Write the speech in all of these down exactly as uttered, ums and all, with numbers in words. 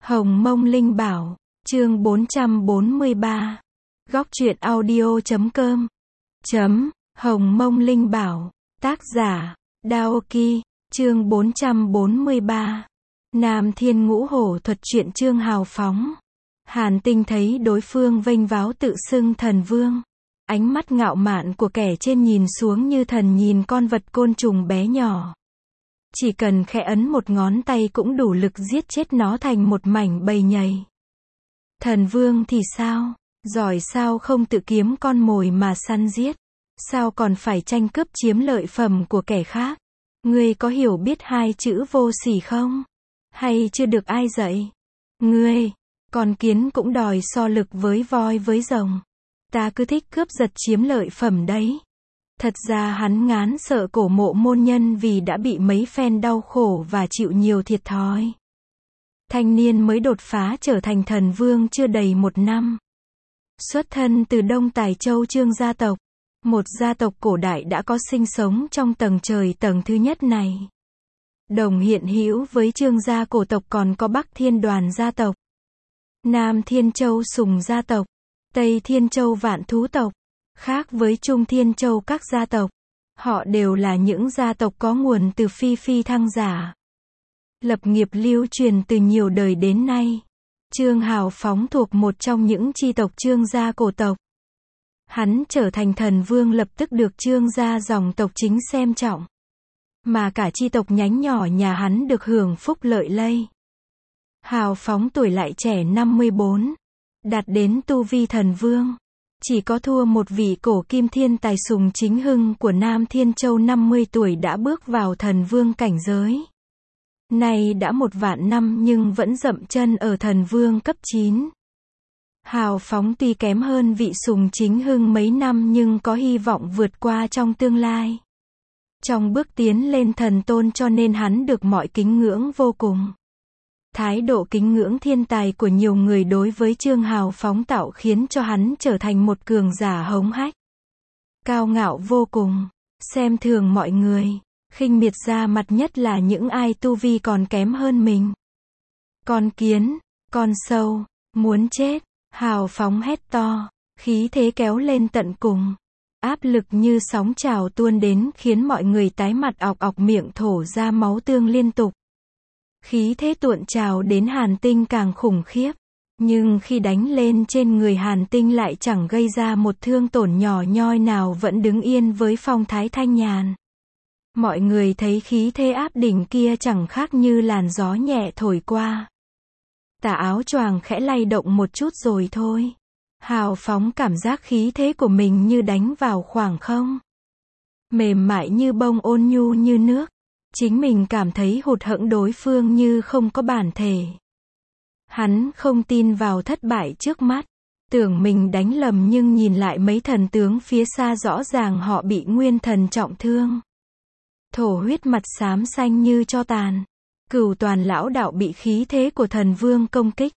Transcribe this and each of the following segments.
Hồng Mông Linh Bảo, chương bốn trăm bốn mươi ba. Góc truyện audio chấm com. Chấm, Hồng Mông Linh Bảo, tác giả, Daoki, chương bốn trăm bốn mươi ba. Nam Thiên Ngũ Hổ thuật truyện chương hào phóng. Hàn Tinh thấy đối phương vênh váo tự xưng thần vương. Ánh mắt ngạo mạn của kẻ trên nhìn xuống như thần nhìn con vật côn trùng bé nhỏ. Chỉ cần khẽ ấn một ngón tay cũng đủ lực giết chết nó thành một mảnh bầy nhầy. Thần vương thì sao? Giỏi sao không tự kiếm con mồi mà săn giết? Sao còn phải tranh cướp chiếm lợi phẩm của kẻ khác? Ngươi có hiểu biết hai chữ vô sỉ không? Hay chưa được ai dạy? Ngươi, con kiến cũng đòi so lực với voi với rồng. Ta cứ thích cướp giật chiếm lợi phẩm đấy. Thật ra hắn ngán sợ cổ mộ môn nhân vì đã bị mấy phen đau khổ và chịu nhiều thiệt thòi. Thanh niên mới đột phá trở thành thần vương chưa đầy một năm. Xuất thân từ Đông Tài Châu Trương gia tộc. Một gia tộc cổ đại đã có sinh sống trong tầng trời tầng thứ nhất này. Đồng hiện hữu với Trương gia cổ tộc còn có Bắc Thiên Đoàn gia tộc, Nam Thiên Châu Sùng gia tộc, Tây Thiên Châu Vạn Thú tộc. Khác với Trung Thiên Châu các gia tộc, họ đều là những gia tộc có nguồn từ phi phi thăng giả. Lập nghiệp lưu truyền từ nhiều đời đến nay. Trương Hào Phóng thuộc một trong những chi tộc Trương gia cổ tộc. Hắn trở thành thần vương lập tức được Trương gia dòng tộc chính xem trọng. Mà cả chi tộc nhánh nhỏ nhà hắn được hưởng phúc lợi lây. Hào Phóng tuổi lại trẻ năm mươi bốn, đạt đến tu vi thần vương. Chỉ có thua một vị cổ kim thiên tài Sùng Chính Hưng của Nam Thiên Châu năm mươi tuổi đã bước vào thần vương cảnh giới. Nay đã một vạn năm nhưng vẫn dậm chân ở thần vương cấp chín. Hào Phóng tuy kém hơn vị Sùng Chính Hưng mấy năm nhưng có hy vọng vượt qua trong tương lai. Trong bước tiến lên thần tôn cho nên hắn được mọi kính ngưỡng vô cùng. Thái độ kính ngưỡng thiên tài của nhiều người đối với Trương Hào Phóng tạo khiến cho hắn trở thành một cường giả hống hách. Cao ngạo vô cùng, xem thường mọi người, khinh miệt ra mặt nhất là những ai tu vi còn kém hơn mình. Con kiến, con sâu, muốn chết, Hào Phóng hét to, khí thế kéo lên tận cùng. Áp lực như sóng trào tuôn đến khiến mọi người tái mặt ọc ọc miệng thổ ra máu tương liên tục. Khí thế tuộn trào đến Hàn Tinh càng khủng khiếp. Nhưng khi đánh lên trên người Hàn Tinh lại chẳng gây ra một thương tổn nhỏ nhoi nào, vẫn đứng yên với phong thái thanh nhàn. Mọi người thấy khí thế áp đỉnh kia chẳng khác như làn gió nhẹ thổi qua. Tà áo choàng khẽ lay động một chút rồi thôi. Hào Phóng cảm giác khí thế của mình như đánh vào khoảng không. Mềm mại như bông, ôn nhu như nước. Chính mình cảm thấy hụt hẫng, đối phương như không có bản thể. Hắn không tin vào thất bại trước mắt. Tưởng mình đánh lầm nhưng nhìn lại mấy thần tướng phía xa rõ ràng họ bị nguyên thần trọng thương. Thổ huyết mặt xám xanh như tro tàn. Cửu Toàn lão đạo bị khí thế của thần vương công kích.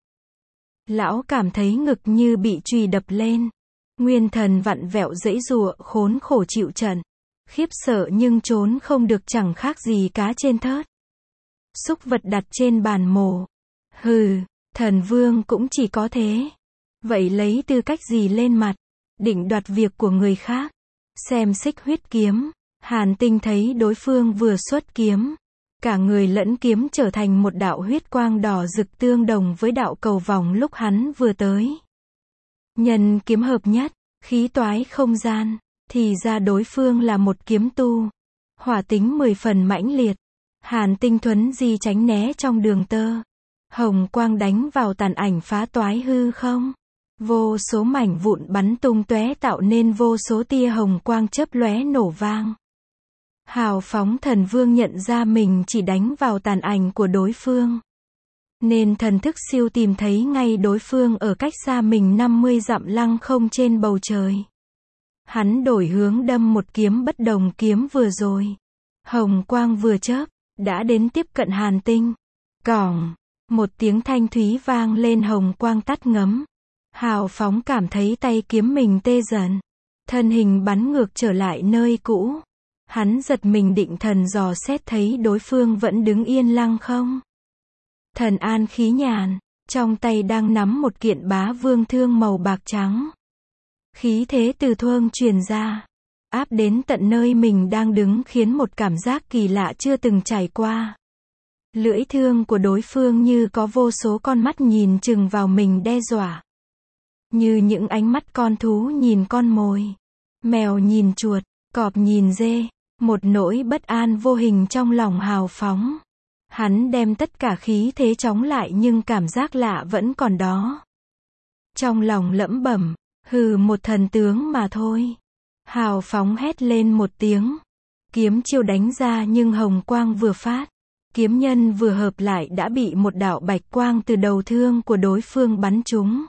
Lão cảm thấy ngực như bị chùy đập lên. Nguyên thần vặn vẹo giãy giụa, khốn khổ chịu trận. Khiếp sợ nhưng trốn không được, chẳng khác gì cá trên thớt. Súc vật đặt trên bàn mổ. Hừ, thần vương cũng chỉ có thế. Vậy lấy tư cách gì lên mặt, định đoạt việc của người khác? Xem xích huyết kiếm. Hàn Tinh thấy đối phương vừa xuất kiếm. Cả người lẫn kiếm trở thành một đạo huyết quang đỏ rực tương đồng với đạo cầu vòng lúc hắn vừa tới. Nhân kiếm hợp nhất, khí toái không gian. Thì ra đối phương là một kiếm tu. Hỏa tính mười phần mãnh liệt. Hàn Tinh thuấn di tránh né trong đường tơ. Hồng quang đánh vào tàn ảnh phá toái hư không. Vô số mảnh vụn bắn tung tóe tạo nên vô số tia hồng quang chớp lóe nổ vang. Hào Phóng thần vương nhận ra mình chỉ đánh vào tàn ảnh của đối phương. Nên thần thức siêu tìm thấy ngay đối phương ở cách xa mình năm mươi dặm lăng không trên bầu trời. Hắn đổi hướng đâm một kiếm bất đồng kiếm vừa rồi. Hồng quang vừa chớp, đã đến tiếp cận Hàn Tinh. Cỏng, một tiếng thanh thúy vang lên, hồng quang tắt ngấm. Hào Phóng cảm thấy tay kiếm mình tê dần. Thân hình bắn ngược trở lại nơi cũ. Hắn giật mình định thần dò xét thấy đối phương vẫn đứng yên lăng không. Thần an khí nhàn, trong tay đang nắm một kiện bá vương thương màu bạc trắng. Khí thế từ thương truyền ra, áp đến tận nơi mình đang đứng khiến một cảm giác kỳ lạ chưa từng trải qua. Lưỡi thương của đối phương như có vô số con mắt nhìn chừng vào mình đe dọa. Như những ánh mắt con thú nhìn con mồi, mèo nhìn chuột, cọp nhìn dê, một nỗi bất an vô hình trong lòng Hào Phóng. Hắn đem tất cả khí thế chống lại nhưng cảm giác lạ vẫn còn đó. Trong lòng lẩm bẩm, hừ, một thần tướng mà thôi. Hào Phóng hét lên một tiếng. Kiếm chiêu đánh ra nhưng hồng quang vừa phát, kiếm nhân vừa hợp lại đã bị một đạo bạch quang từ đầu thương của đối phương bắn trúng.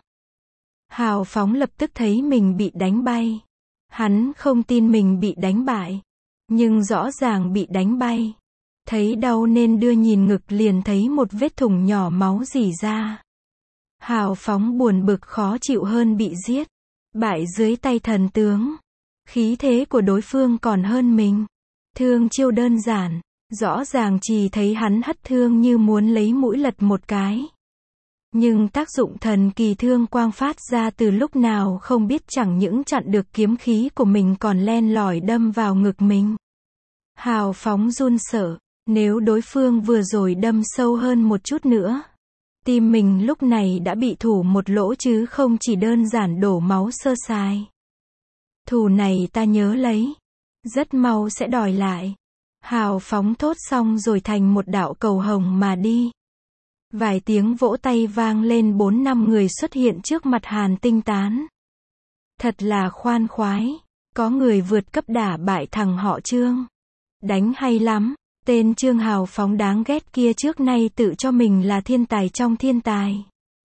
Hào Phóng lập tức thấy mình bị đánh bay. Hắn không tin mình bị đánh bại, nhưng rõ ràng bị đánh bay. Thấy đau nên đưa nhìn ngực liền thấy một vết thủng nhỏ máu rỉ ra. Hào Phóng buồn bực khó chịu hơn bị giết, bại dưới tay thần tướng. Khí thế của đối phương còn hơn mình. Thương chiêu đơn giản, rõ ràng chỉ thấy hắn hất thương như muốn lấy mũi lật một cái. Nhưng tác dụng thần kỳ thương quang phát ra từ lúc nào không biết, chẳng những chặn được kiếm khí của mình còn len lỏi đâm vào ngực mình. Hào Phóng run sợ, nếu đối phương vừa rồi đâm sâu hơn một chút nữa, tim mình lúc này đã bị thủ một lỗ chứ không chỉ đơn giản đổ máu sơ sài. Thù này ta nhớ lấy, rất mau sẽ đòi lại. Hào Phóng thốt xong rồi thành một đạo cầu hồng mà đi. Vài tiếng vỗ tay vang lên, bốn năm người xuất hiện trước mặt Hàn Tinh Tán. Thật là khoan khoái, có người vượt cấp đả bại thằng họ Trương. Đánh hay lắm, tên Trương Hào Phóng đáng ghét kia trước nay tự cho mình là thiên tài trong thiên tài.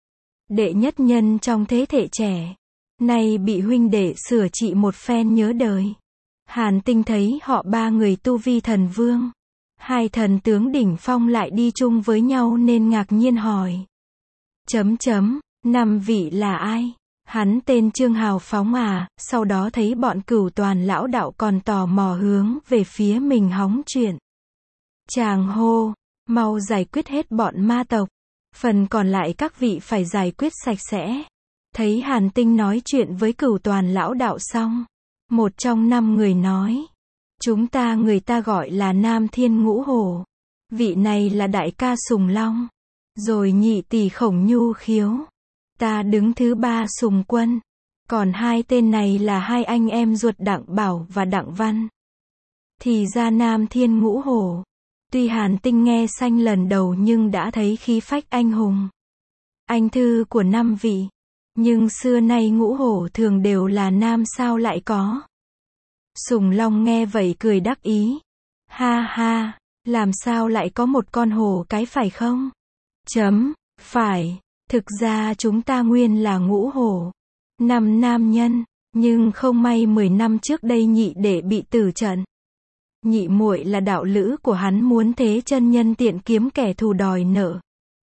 Đệ nhất nhân trong thế hệ trẻ, nay bị huynh đệ sửa trị một phen nhớ đời. Hàn Tinh thấy họ ba người tu vi thần vương, hai thần tướng đỉnh phong lại đi chung với nhau nên ngạc nhiên hỏi. Chấm chấm, năm vị là ai? Hắn tên Trương Hào Phóng à? Sau đó thấy bọn Cửu Toàn lão đạo còn tò mò hướng về phía mình hóng chuyện. Chàng hô, mau giải quyết hết bọn ma tộc, phần còn lại các vị phải giải quyết sạch sẽ. Thấy Hàn Tinh nói chuyện với Cửu Toàn lão đạo xong, một trong năm người nói, chúng ta người ta gọi là Nam Thiên Ngũ Hổ. Vị này là đại ca Sùng Long, rồi nhị tỷ Khổng Nhu Khiếu. Ta đứng thứ ba Sùng Quân. Còn hai tên này là hai anh em ruột Đặng Bảo và Đặng Văn. Thì ra Nam Thiên Ngũ Hổ. Tuy Hàn Tinh nghe sanh lần đầu nhưng đã thấy khí phách anh hùng. Anh thư của năm vị. Nhưng xưa nay ngũ hổ thường đều là nam sao lại có. Sùng Long nghe vậy cười đắc ý. Ha ha, làm sao lại có một con hổ cái phải không? Chấm, phải, thực ra chúng ta nguyên là ngũ hổ. Năm nam nhân, nhưng không may mười năm trước đây nhị đệ bị tử trận. Nhị muội là đạo lữ của hắn muốn thế chân nhân tiện kiếm kẻ thù đòi nợ,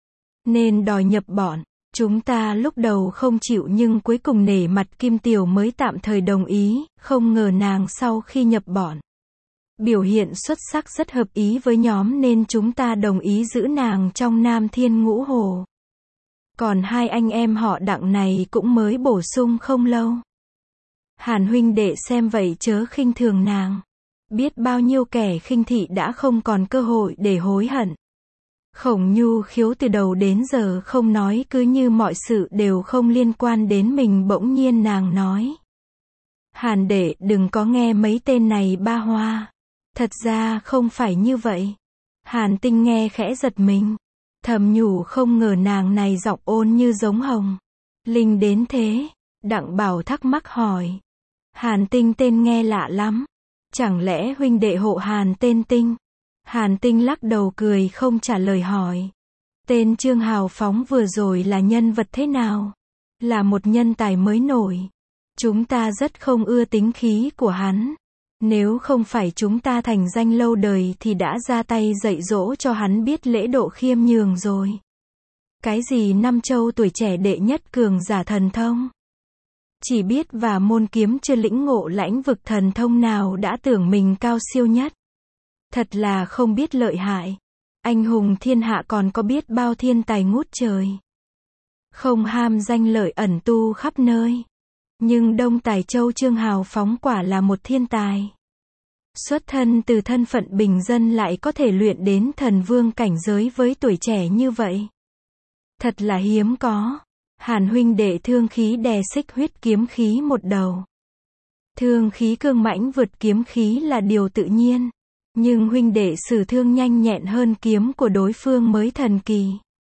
nên đòi nhập bọn. Chúng ta lúc đầu không chịu nhưng cuối cùng nể mặt Kim Tiểu mới tạm thời đồng ý, không ngờ nàng sau khi nhập bọn, biểu hiện xuất sắc rất hợp ý với nhóm nên chúng ta đồng ý giữ nàng trong Nam Thiên Ngũ Hổ. Còn hai anh em họ Đặng này cũng mới bổ sung không lâu. Hàn huynh đệ xem vậy chớ khinh thường nàng. Biết bao nhiêu kẻ khinh thị đã không còn cơ hội để hối hận. Khổng Nhu Khiếu từ đầu đến giờ không nói, cứ như mọi sự đều không liên quan đến mình. Bỗng nhiên nàng nói, Hàn đệ đừng có nghe mấy tên này ba hoa. Thật ra không phải như vậy. Hàn Tinh nghe khẽ giật mình, thầm nhủ không ngờ nàng này giọng ôn như giống Hồng Linh đến thế. Đặng Bảo thắc mắc hỏi, Hàn Tinh tên nghe lạ lắm, chẳng lẽ huynh đệ hộ Hàn tên Tinh? Hàn Tinh lắc đầu cười không trả lời hỏi, tên Trương Hào Phóng vừa rồi là nhân vật thế nào? Là một nhân tài mới nổi. Chúng ta rất không ưa tính khí của hắn. Nếu không phải chúng ta thành danh lâu đời thì đã ra tay dạy dỗ cho hắn biết lễ độ khiêm nhường rồi. Cái gì năm châu tuổi trẻ đệ nhất cường giả thần thông? Chỉ biết và môn kiếm chưa lĩnh ngộ lãnh vực thần thông nào đã tưởng mình cao siêu nhất. Thật là không biết lợi hại. Anh hùng thiên hạ còn có biết bao thiên tài ngút trời. không ham danh lợi ẩn tu khắp nơi. Nhưng Đông Tài Châu Trương Hào Phóng quả là một thiên tài. Xuất thân từ thân phận bình dân lại có thể luyện đến thần vương cảnh giới với tuổi trẻ như vậy. Thật là hiếm có. Hàn huynh đệ thương khí đè xích huyết kiếm khí một đầu. Thương khí cương mãnh vượt kiếm khí là điều tự nhiên. Nhưng huynh đệ sử thương nhanh nhẹn hơn kiếm của đối phương mới thần kỳ.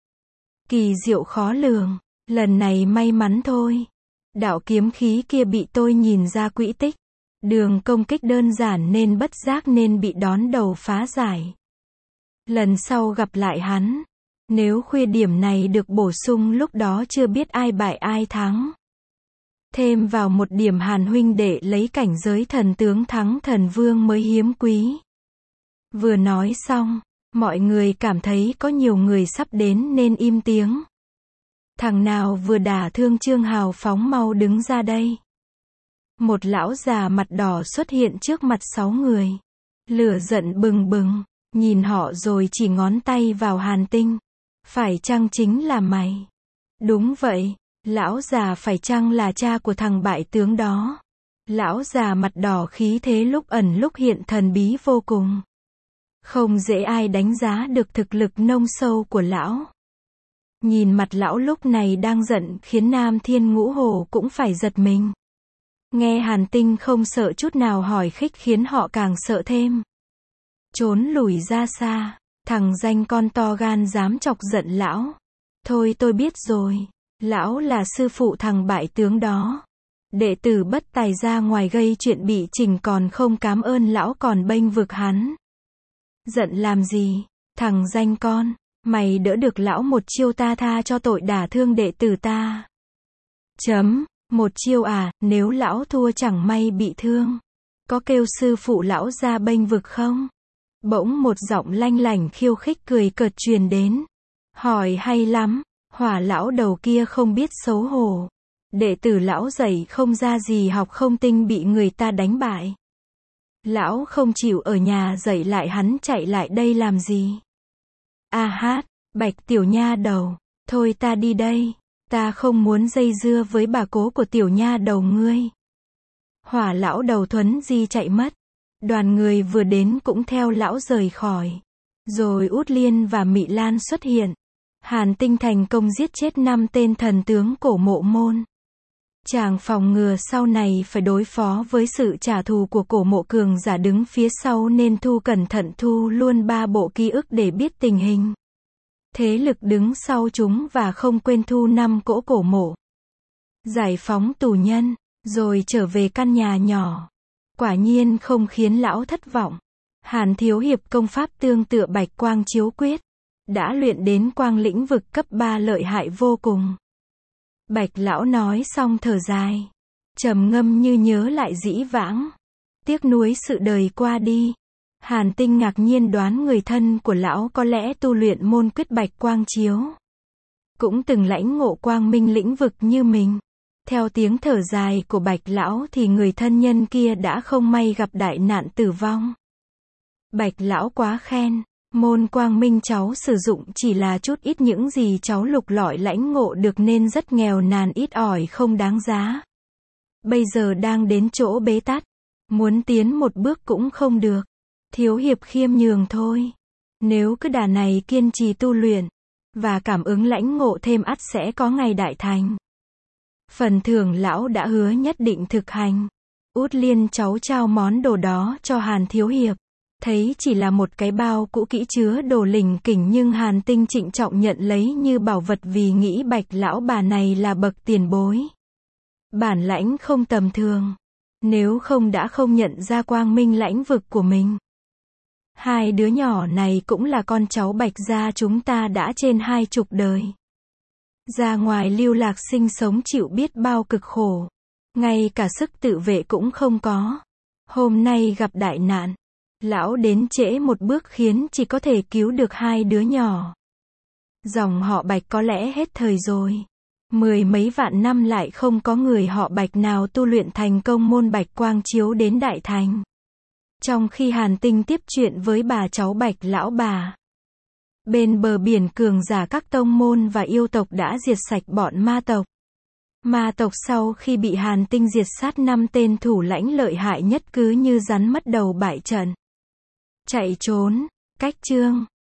Kỳ diệu khó lường. Lần này may mắn thôi. Đạo kiếm khí kia bị tôi nhìn ra quỹ tích. Đường công kích đơn giản nên bất giác nên bị đón đầu phá giải. Lần sau gặp lại hắn, nếu khuyết điểm này được bổ sung lúc đó chưa biết ai bại ai thắng. Thêm vào một điểm Hàn huynh đệ lấy cảnh giới thần tướng thắng thần vương mới hiếm quý. Vừa nói xong, mọi người cảm thấy có nhiều người sắp đến nên im tiếng. Thằng nào vừa đả thương Trương Hào Phóng mau đứng ra đây. Một lão già mặt đỏ xuất hiện trước mặt sáu người. Lửa giận bừng bừng, nhìn họ rồi chỉ ngón tay vào Hàn Tinh. Phải chăng chính là mày? Đúng vậy, lão già phải chăng là cha của thằng bại tướng đó? Lão già mặt đỏ khí thế lúc ẩn lúc hiện thần bí vô cùng. Không dễ ai đánh giá được thực lực nông sâu của lão. Nhìn mặt lão lúc này đang giận khiến Nam Thiên Ngũ Hổ cũng phải giật mình. Nghe Hàn Tinh không sợ chút nào hỏi khích khiến họ càng sợ thêm. Trốn lùi ra xa, thằng danh con to gan dám chọc giận lão. Thôi tôi biết rồi, lão là sư phụ thằng bại tướng đó. Đệ tử bất tài ra ngoài gây chuyện bị chỉnh còn không cám ơn lão còn bênh vực hắn. Giận làm gì, thằng danh con, mày đỡ được lão một chiêu ta tha cho tội đả thương đệ tử ta. Chấm. Một chiêu à, nếu lão thua chẳng may bị thương. Có kêu sư phụ lão ra bênh vực không? Bỗng một giọng lanh lảnh khiêu khích cười cợt truyền đến. Hỏi hay lắm, Hỏa lão đầu kia không biết xấu hổ. Đệ tử lão dạy không ra gì học không tinh bị người ta đánh bại. Lão không chịu ở nhà dạy lại hắn chạy lại đây làm gì? A hát, Bạch tiểu nha đầu, thôi ta đi đây. Ta không muốn dây dưa với bà cố của tiểu nha đầu ngươi. Hỏa lão đầu thuấn di chạy mất. Đoàn người vừa đến cũng theo lão rời khỏi. Rồi Út Liên và Mị Lan xuất hiện. Hàn Tinh thành công giết chết năm tên thần tướng Cổ Mộ Môn. Chàng phòng ngừa sau này phải đối phó với sự trả thù của Cổ Mộ cường giả đứng phía sau nên thu cẩn thận thu luôn ba bộ ký ức để biết tình hình. Thế lực đứng sau chúng và không quên thu năm cỗ cổ mộ. Giải phóng tù nhân, rồi trở về căn nhà nhỏ. Quả nhiên không khiến lão thất vọng. Hàn thiếu hiệp công pháp tương tự Bạch Quang Chiếu Quyết. Đã luyện đến quang lĩnh vực cấp ba lợi hại vô cùng. Bạch lão nói xong thở dài. Trầm ngâm như nhớ lại dĩ vãng. Tiếc nuối sự đời qua đi. Hàn Tinh ngạc nhiên đoán người thân của lão có lẽ tu luyện môn quyết Bạch Quang Chiếu. Cũng từng lãnh ngộ quang minh lĩnh vực như mình. Theo tiếng thở dài của Bạch lão thì người thân nhân kia đã không may gặp đại nạn tử vong. Bạch lão quá khen, môn quang minh cháu sử dụng chỉ là chút ít những gì cháu lục lọi lãnh ngộ được nên rất nghèo nàn ít ỏi không đáng giá. Bây giờ đang đến chỗ bế tắc, muốn tiến một bước cũng không được. Thiếu hiệp khiêm nhường thôi. Nếu cứ đà này kiên trì tu luyện, và cảm ứng lãnh ngộ thêm ắt sẽ có ngày đại thành. Phần thưởng lão đã hứa nhất định thực hành. Út Liên cháu trao món đồ đó cho Hàn thiếu hiệp. Thấy chỉ là một cái bao cũ kỹ chứa đồ lỉnh kỉnh nhưng Hàn Tinh trịnh trọng nhận lấy như bảo vật vì nghĩ Bạch lão bà này là bậc tiền bối. Bản lãnh không tầm thường. Nếu không đã không nhận ra quang minh lãnh vực của mình. Hai đứa nhỏ này cũng là con cháu Bạch gia chúng ta đã trên hai chục đời. Ra ngoài lưu lạc sinh sống chịu biết bao cực khổ. Ngay cả sức tự vệ cũng không có. Hôm nay gặp đại nạn. Lão đến trễ một bước khiến chỉ có thể cứu được hai đứa nhỏ. Dòng họ Bạch có lẽ hết thời rồi. Mười mấy vạn năm lại không có người họ Bạch nào tu luyện thành công môn Bạch Quang Chiếu đến đại thành. Trong khi Hàn Tinh tiếp chuyện với bà cháu Bạch lão bà. Bên bờ biển cường giả các tông môn và yêu tộc đã diệt sạch bọn ma tộc. Ma tộc sau khi bị Hàn Tinh diệt sát năm tên thủ lãnh lợi hại nhất cứ như rắn mất đầu bại trận. Chạy trốn. Cách chương